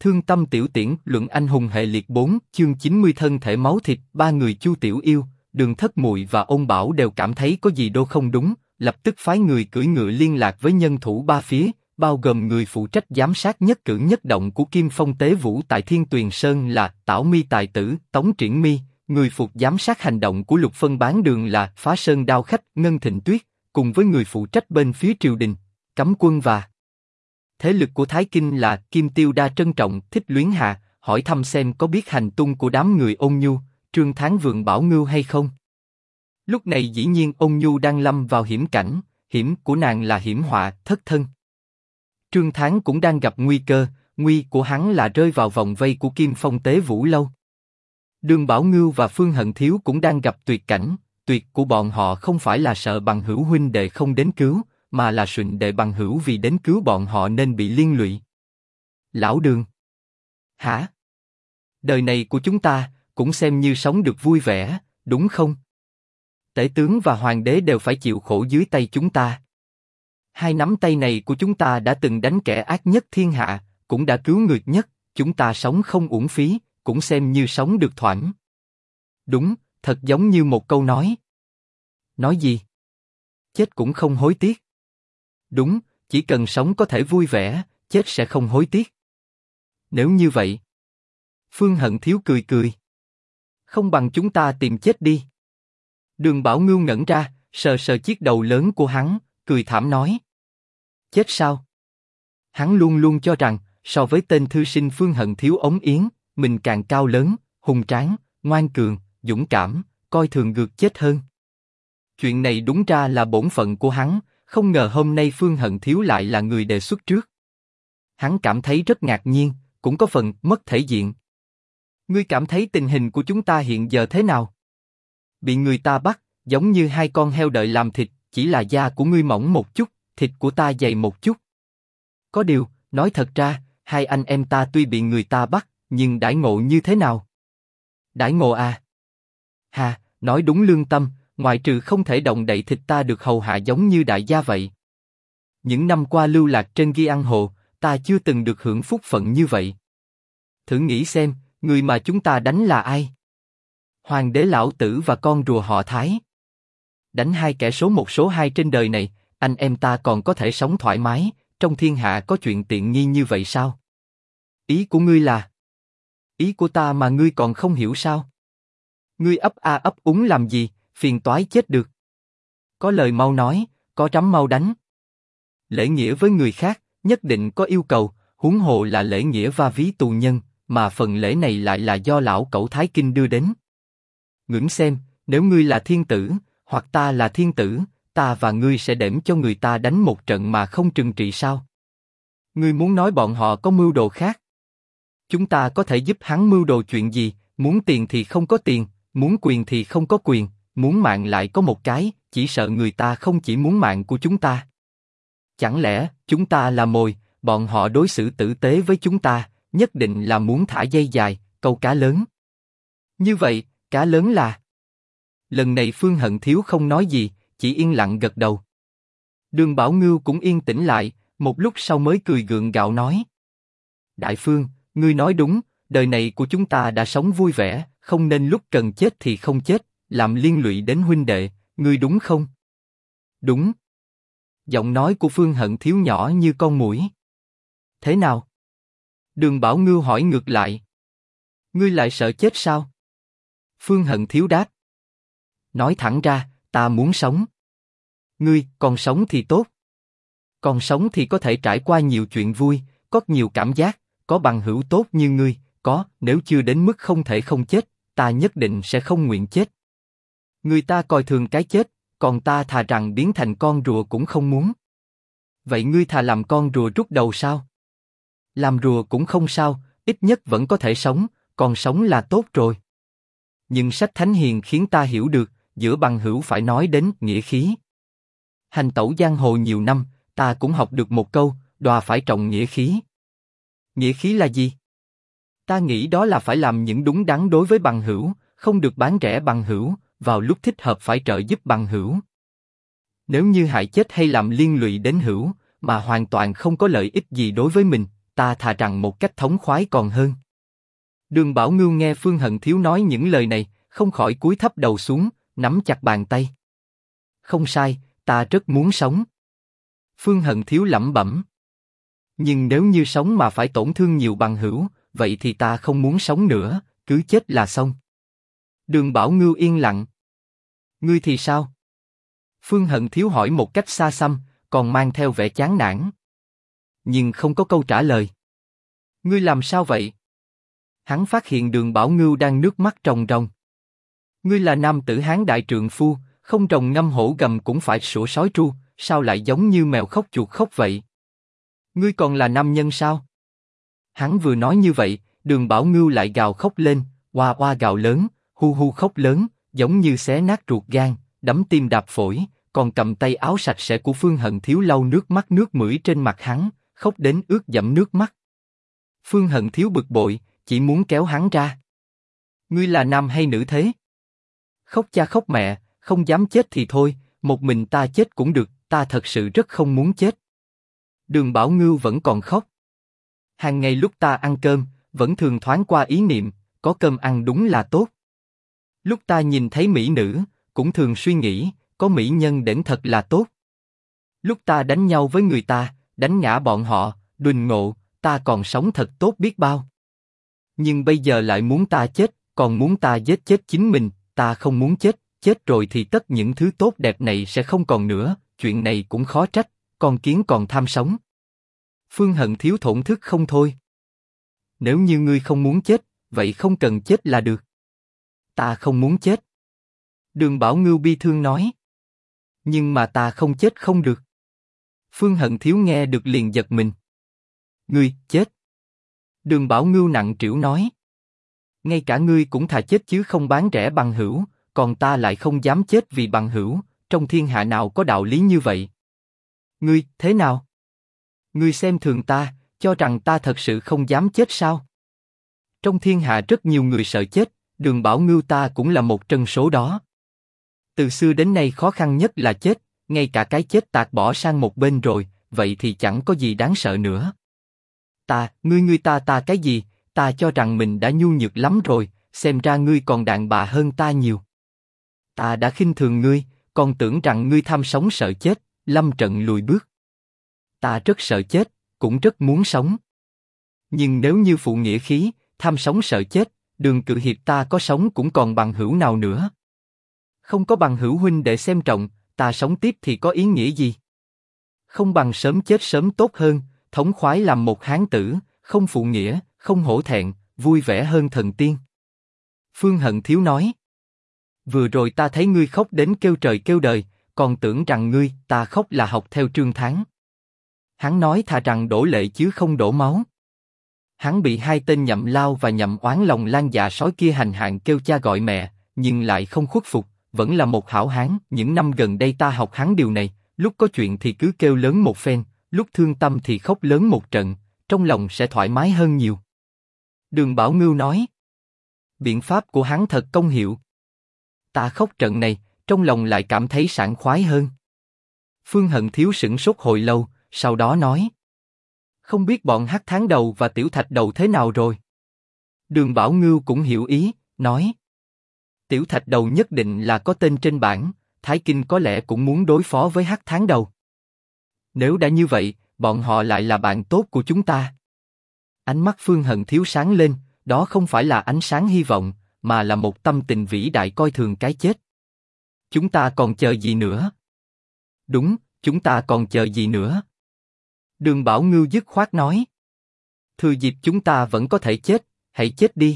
Thương tâm tiểu tiễn, luận anh hùng hệ liệt 4, chương 90 thân thể máu thịt. Ba người Chu Tiểu Yêu, Đường Thất Muội và Ôn Bảo đều cảm thấy có gì đó không đúng, lập tức phái người cưỡi ngựa liên lạc với nhân thủ ba phía, bao gồm người phụ trách giám sát nhất cử nhất động của Kim Phong Tế Vũ tại Thiên Tuyền Sơn là Tảo Mi Tài Tử, Tống Triển Mi, người phụ giám sát hành động của Lục Phân Bán Đường là Phá Sơn Đao Khách, Ngân Thịnh Tuyết, cùng với người phụ trách bên phía triều đình, Cấm Quân và thế lực của Thái Kinh là Kim Tiêu Đa trân trọng Thích Luyến Hà, hỏi thăm xem có biết hành tung của đám người Ôn Nhu, Trương Thán Vượng Bảo Ngưu hay không. Lúc này dĩ nhiên Ôn Nhu đang lâm vào hiểm cảnh, hiểm của nàng là hiểm họa thất thân. Trương Thán cũng đang gặp nguy cơ, nguy của hắn là rơi vào vòng vây của Kim Phong Tế Vũ lâu. Đường Bảo Ngưu và Phương Hận Thiếu cũng đang gặp tuyệt cảnh, tuyệt của bọn họ không phải là sợ bằng hữu huynh đệ không đến cứu, mà là suynh đệ bằng hữu vì đến cứu bọn họ nên bị liên lụy. Lão Đường. Hả? Đời này của chúng ta, cũng xem như sống được vui vẻ, đúng không? Tể tướng và hoàng đế đều phải chịu khổ dưới tay chúng ta. Hai nắm tay này của chúng ta đã từng đánh kẻ ác nhất thiên hạ, cũng đã cứu người nhất, chúng ta sống không uổng phí, cũng xem như sống được thoải. Đúng, thật giống như một câu nói. Nói gì? Chết cũng không hối tiếc. Đúng, chỉ cần sống có thể vui vẻ, chết sẽ không hối tiếc. Nếu như vậy, Phương Hận Thiếu cười cười. Không bằng chúng ta tìm chết đi. Đường Bảo Ngưu ngẩn ra, sờ sờ chiếc đầu lớn của hắn, cười thảm nói. Chết sao? Hắn luôn luôn cho rằng, so với tên thư sinh Phương Hận Thiếu ống yến, mình càng cao lớn, hùng tráng, ngoan cường, dũng cảm, coi thường gượt chết hơn. Chuyện này đúng ra là bổn phận của hắn, không ngờ hôm nay Phương Hận Thiếu lại là người đề xuất trước. Hắn cảm thấy rất ngạc nhiên, cũng có phần mất thể diện. Ngươi cảm thấy tình hình của chúng ta hiện giờ thế nào? Bị người ta bắt, giống như hai con heo đợi làm thịt, chỉ là da của ngươi mỏng một chút, thịt của ta dày một chút. Có điều, nói thật ra, hai anh em ta tuy bị người ta bắt, nhưng đãi ngộ như thế nào? Đãi ngộ à? Hà, nói đúng lương tâm, ngoại trừ không thể động đậy thịt ta được hầu hạ giống như đại gia vậy. Những năm qua lưu lạc trên Ghi Ăn Hồ, ta chưa từng được hưởng phúc phận như vậy. Thử nghĩ xem, người mà chúng ta đánh là ai? Hoàng đế lão tử và con rùa họ Thái. Đánh hai kẻ số một số hai trên đời này, anh em ta còn có thể sống thoải mái, trong thiên hạ có chuyện tiện nghi như vậy sao? Ý của ngươi là? Ý của ta mà ngươi còn không hiểu sao? Ngươi ấp a ấp úng làm gì, phiền toái chết được. Có lời mau nói, có trắm mau đánh. Lễ nghĩa với người khác, nhất định có yêu cầu, huống hồ là lễ nghĩa va ví tù nhân, mà phần lễ này lại là do lão cẩu Thái Kinh đưa đến. Ngẫm xem, nếu ngươi là thiên tử, hoặc ta là thiên tử, ta và ngươi sẽ đễm cho người ta đánh một trận mà không trừng trị sao? Ngươi muốn nói bọn họ có mưu đồ khác? Chúng ta có thể giúp hắn mưu đồ chuyện gì? Muốn tiền thì không có tiền, muốn quyền thì không có quyền, muốn mạng lại có một cái, chỉ sợ người ta không chỉ muốn mạng của chúng ta. Chẳng lẽ chúng ta là mồi, bọn họ đối xử tử tế với chúng ta, nhất định là muốn thả dây dài, câu cá lớn. Như vậy, cá lớn là... Lần này Phương Hận Thiếu không nói gì, chỉ yên lặng gật đầu. Đường Bảo Ngưu cũng yên tĩnh lại, một lúc sau mới cười gượng gạo nói. Đại Phương, ngươi nói đúng, đời này của chúng ta đã sống vui vẻ, không nên lúc cần chết thì không chết, làm liên lụy đến huynh đệ, ngươi đúng không? Đúng. Giọng nói của Phương Hận Thiếu nhỏ như con muỗi. Thế nào? Đường Bảo Ngưu hỏi ngược lại. Ngươi lại sợ chết sao? Phương Hận Thiếu đáp. Nói thẳng ra, ta muốn sống. Ngươi, còn sống thì tốt. Còn sống thì có thể trải qua nhiều chuyện vui, có nhiều cảm giác, có bằng hữu tốt như ngươi, có, nếu chưa đến mức không thể không chết, ta nhất định sẽ không nguyện chết. Người ta coi thường cái chết, còn ta thà rằng biến thành con rùa cũng không muốn. Vậy ngươi thà làm con rùa rút đầu sao? Làm rùa cũng không sao, ít nhất vẫn có thể sống, còn sống là tốt rồi. Nhưng sách Thánh Hiền khiến ta hiểu được, giữa bằng hữu phải nói đến nghĩa khí. Hành tẩu giang hồ nhiều năm, ta cũng học được một câu, đòa phải trọng nghĩa khí. Nghĩa khí là gì? Ta nghĩ đó là phải làm những đúng đắn đối với bằng hữu, không được bán rẻ bằng hữu, vào lúc thích hợp phải trợ giúp bằng hữu. Nếu như hại chết hay làm liên lụy đến hữu, mà hoàn toàn không có lợi ích gì đối với mình, ta thà rằng một cách thống khoái còn hơn. Đường Bảo Ngưu nghe Phương Hận Thiếu nói những lời này, không khỏi cúi thấp đầu xuống, nắm chặt bàn tay. Không sai, ta rất muốn sống. Phương Hận Thiếu lẩm bẩm. Nhưng nếu như sống mà phải tổn thương nhiều bằng hữu, vậy thì ta không muốn sống nữa, cứ chết là xong. Đường Bảo Ngưu yên lặng. Ngươi thì sao? Phương Hận Thiếu hỏi một cách xa xăm, còn mang theo vẻ chán nản. Nhưng không có câu trả lời. Ngươi làm sao vậy? Hắn phát hiện Đường Bảo Ngưu đang nước mắt ròng ròng. Ngươi là nam tử Hán đại trượng phu, không rồng ngâm hổ gầm cũng phải sủa sói tru, sao lại giống như mèo khóc chuột khóc vậy? Ngươi còn là nam nhân sao? Hắn vừa nói như vậy, Đường Bảo Ngưu lại gào khóc lên, oa oa gào lớn, hu hu khóc lớn, giống như xé nát ruột gan, đấm tim đạp phổi, còn cầm tay áo sạch sẽ của Phương Hận Thiếu lau nước mắt nước mũi trên mặt hắn, khóc đến ướt đẫm nước mắt. Phương Hận Thiếu bực bội, chỉ muốn kéo hắn ra. Ngươi là nam hay nữ thế? Khóc cha khóc mẹ, không dám chết thì thôi, một mình ta chết cũng được, ta thật sự rất không muốn chết. Đường Bảo Ngưu vẫn còn khóc. Hàng ngày lúc ta ăn cơm, vẫn thường thoáng qua ý niệm, có cơm ăn đúng là tốt. Lúc ta nhìn thấy mỹ nữ, cũng thường suy nghĩ, có mỹ nhân đến thật là tốt. Lúc ta đánh nhau với người ta, đánh ngã bọn họ, đùnh ngộ, ta còn sống thật tốt biết bao. Nhưng bây giờ lại muốn ta chết, còn muốn ta giết chết chính mình, ta không muốn chết, chết rồi thì tất những thứ tốt đẹp này sẽ không còn nữa, chuyện này cũng khó trách, con kiến còn tham sống. Phương Hận Thiếu thổn thức không thôi. Nếu như ngươi không muốn chết, vậy không cần chết là được. Ta không muốn chết. Đường Bảo Ngưu bi thương nói. Nhưng mà ta không chết không được. Phương Hận Thiếu nghe được liền giật mình. Ngươi, chết. Đường Bảo Ngưu nặng trĩu nói. Ngay cả ngươi cũng thà chết chứ không bán rẻ bằng hữu, còn ta lại không dám chết vì bằng hữu, trong thiên hạ nào có đạo lý như vậy? Ngươi, thế nào? Ngươi xem thường ta, cho rằng ta thật sự không dám chết sao? Trong thiên hạ rất nhiều người sợ chết, Đường Bảo Ngưu ta cũng là một trong số đó. Từ xưa đến nay khó khăn nhất là chết, ngay cả cái chết tạt bỏ sang một bên rồi, vậy thì chẳng có gì đáng sợ nữa. Ngươi ta cái gì? Ta cho rằng mình đã nhu nhược lắm rồi, xem ra ngươi còn đàn bà hơn ta nhiều. Ta đã khinh thường ngươi, còn tưởng rằng ngươi tham sống sợ chết, lâm trận lùi bước. Ta rất sợ chết, cũng rất muốn sống. Nhưng nếu như phụ nghĩa khí, tham sống sợ chết, Đường cự hiệp ta có sống cũng còn bằng hữu nào nữa. Không có bằng hữu huynh để xem trọng, ta sống tiếp thì có ý nghĩa gì? Không bằng sớm chết sớm tốt hơn, thống khoái làm một hán tử, không phụ nghĩa, không hổ thẹn, vui vẻ hơn thần tiên. Phương Hận Thiếu nói. Vừa rồi ta thấy ngươi khóc đến kêu trời kêu đời, còn tưởng rằng ta khóc là học theo Trương Thắng. Hắn nói thà rằng đổ lệ chứ không đổ máu. Hắn bị hai tên Nhậm Lao và Nhậm Oán lòng lan dạ sói kia hành hạ kêu cha gọi mẹ, nhưng lại không khuất phục, vẫn là một hảo hán. Những năm gần đây ta học hắn điều này, lúc có chuyện thì cứ kêu lớn một phen, lúc thương tâm thì khóc lớn một trận, trong lòng sẽ thoải mái hơn nhiều. Đường Bảo Ngưu nói. Biện pháp của hắn thật công hiệu. Ta khóc trận này, trong lòng lại cảm thấy sảng khoái hơn. Phương Hận Thiếu sửng sốt hồi lâu, sau đó nói. Không biết bọn Hắc Tháng Đầu và Tiểu Thạch Đầu thế nào rồi? Đường Bảo Ngưu cũng hiểu ý, nói. Tiểu Thạch Đầu nhất định là có tên trên bảng, Thái Kinh có lẽ cũng muốn đối phó với Hắc Tháng Đầu. Nếu đã như vậy, bọn họ lại là bạn tốt của chúng ta. Ánh mắt Phương Hận Thiếu sáng lên, đó không phải là ánh sáng hy vọng, mà là một tâm tình vĩ đại coi thường cái chết. Chúng ta còn chờ gì nữa? Đúng, chúng ta còn chờ gì nữa? Đường Bảo Ngưu dứt khoát nói. Thừa dịp chúng ta vẫn có thể chết, hãy chết đi.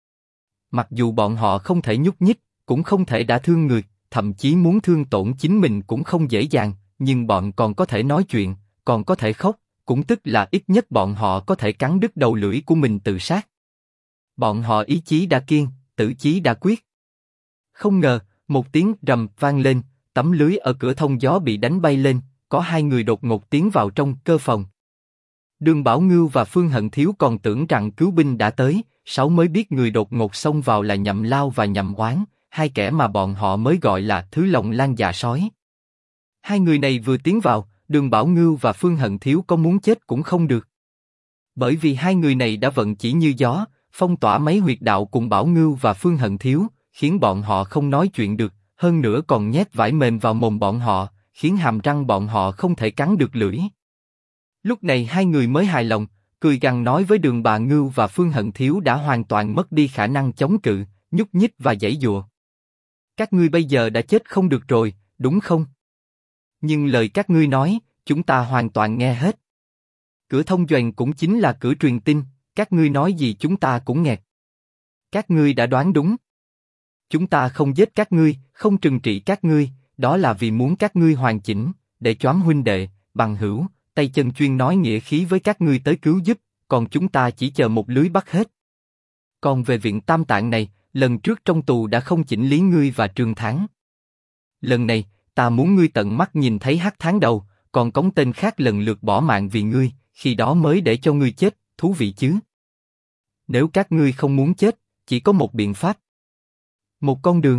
Mặc dù bọn họ không thể nhúc nhích, cũng không thể đả thương người, thậm chí muốn thương tổn chính mình cũng không dễ dàng, nhưng bọn còn có thể nói chuyện, còn có thể khóc, cũng tức là ít nhất bọn họ có thể cắn đứt đầu lưỡi của mình tự sát. Bọn họ ý chí đã kiên, tử chí đã quyết. Không ngờ, một tiếng rầm vang lên, tấm lưới ở cửa thông gió bị đánh bay lên, có hai người đột ngột tiến vào trong cơ phòng. Đường Bảo Ngưu và Phương Hận Thiếu còn tưởng rằng cứu binh đã tới, sáu mới biết người đột ngột xông vào là Nhậm Lao và Nhậm Oán, hai kẻ mà bọn họ mới gọi là thứ lòng lan dạ sói. Hai người này vừa tiến vào, Đường Bảo Ngưu và Phương Hận Thiếu có muốn chết cũng không được. Bởi vì hai người này đã vận chỉ như gió, phong tỏa mấy huyệt đạo cùng Bảo Ngưu và Phương Hận Thiếu, khiến bọn họ không nói chuyện được, hơn nữa còn nhét vải mềm vào mồm bọn họ, khiến hàm răng bọn họ không thể cắn được lưỡi. Lúc này hai người mới hài lòng, cười gằn nói với Đường Bà Ngưu và Phương Hận Thiếu đã hoàn toàn mất đi khả năng chống cự, nhúc nhích và giãy giụa. Các ngươi bây giờ đã chết không được rồi, đúng không? Nhưng lời các ngươi nói, chúng ta hoàn toàn nghe hết. Cửa thông doành cũng chính là cửa truyền tin, các ngươi nói gì chúng ta cũng nghe. Các ngươi đã đoán đúng. Chúng ta không giết các ngươi, không trừng trị các ngươi, đó là vì muốn các ngươi hoàn chỉnh, để choám huynh đệ, bằng hữu, tay chân chuyên nói nghĩa khí với các ngươi tới cứu giúp, còn chúng ta chỉ chờ một lưới bắt hết. Còn về viện Tam Tạng này, lần trước trong tù đã không chỉnh lý ngươi và Trương Thắng. Lần này, ta muốn ngươi tận mắt nhìn thấy Hắc Tháng Đầu, còn cống tên khác lần lượt bỏ mạng vì ngươi, khi đó mới để cho ngươi chết, thú vị chứ? Nếu các ngươi không muốn chết, chỉ có một biện pháp. Một con đường.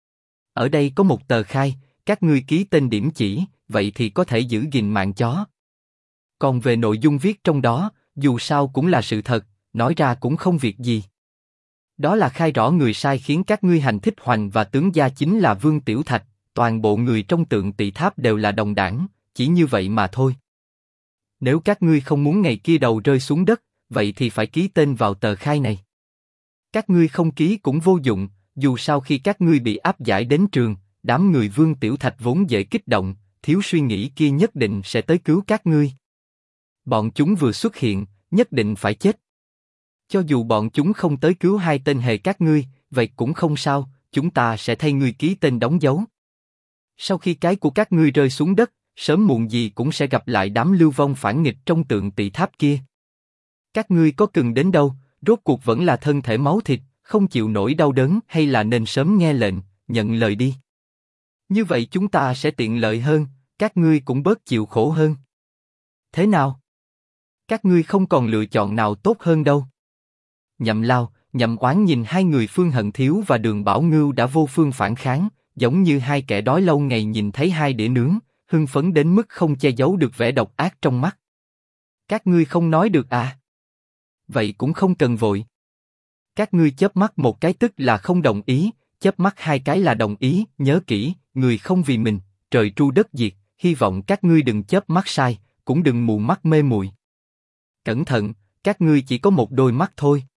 Ở đây có một tờ khai, các ngươi ký tên điểm chỉ, vậy thì có thể giữ gìn mạng chó. Còn về nội dung viết trong đó, dù sao cũng là sự thật, nói ra cũng không việc gì. Đó là khai rõ người sai khiến các ngươi hành thích hoành và tướng gia chính là Vương Tiểu Thạch, toàn bộ người trong Tượng Tỵ Tháp đều là đồng đảng, chỉ như vậy mà thôi. Nếu các ngươi không muốn ngày kia đầu rơi xuống đất, vậy thì phải ký tên vào tờ khai này. Các ngươi không ký cũng vô dụng, dù sao khi các ngươi bị áp giải đến trường, đám người Vương Tiểu Thạch vốn dễ kích động, thiếu suy nghĩ kia nhất định sẽ tới cứu các ngươi. Bọn chúng vừa xuất hiện, nhất định phải chết. Cho dù bọn chúng không tới cứu hai tên hề các ngươi, vậy cũng không sao, chúng ta sẽ thay ngươi ký tên đóng dấu. Sau khi cái của các ngươi rơi xuống đất, sớm muộn gì cũng sẽ gặp lại đám lưu vong phản nghịch trong Tượng Tỵ Tháp kia. Các ngươi có cần đến đâu, rốt cuộc vẫn là thân thể máu thịt, không chịu nổi đau đớn hay là nên sớm nghe lệnh, nhận lời đi. Như vậy chúng ta sẽ tiện lợi hơn, các ngươi cũng bớt chịu khổ hơn. Thế nào? Các ngươi không còn lựa chọn nào tốt hơn đâu. Nhậm Lao, Nhậm Oán nhìn hai người Phương Hận Thiếu và Đường Bảo Ngưu đã vô phương phản kháng, giống như hai kẻ đói lâu ngày nhìn thấy hai đĩa nướng, hưng phấn đến mức không che giấu được vẻ độc ác trong mắt. Các ngươi không nói được à? Vậy cũng không cần vội. Các ngươi chớp mắt một cái tức là không đồng ý, chớp mắt hai cái là đồng ý, nhớ kỹ, người không vì mình, trời tru đất diệt, hy vọng các ngươi đừng chớp mắt sai, cũng đừng mù mắt mê muội. Cẩn thận, các ngươi chỉ có một đôi mắt thôi.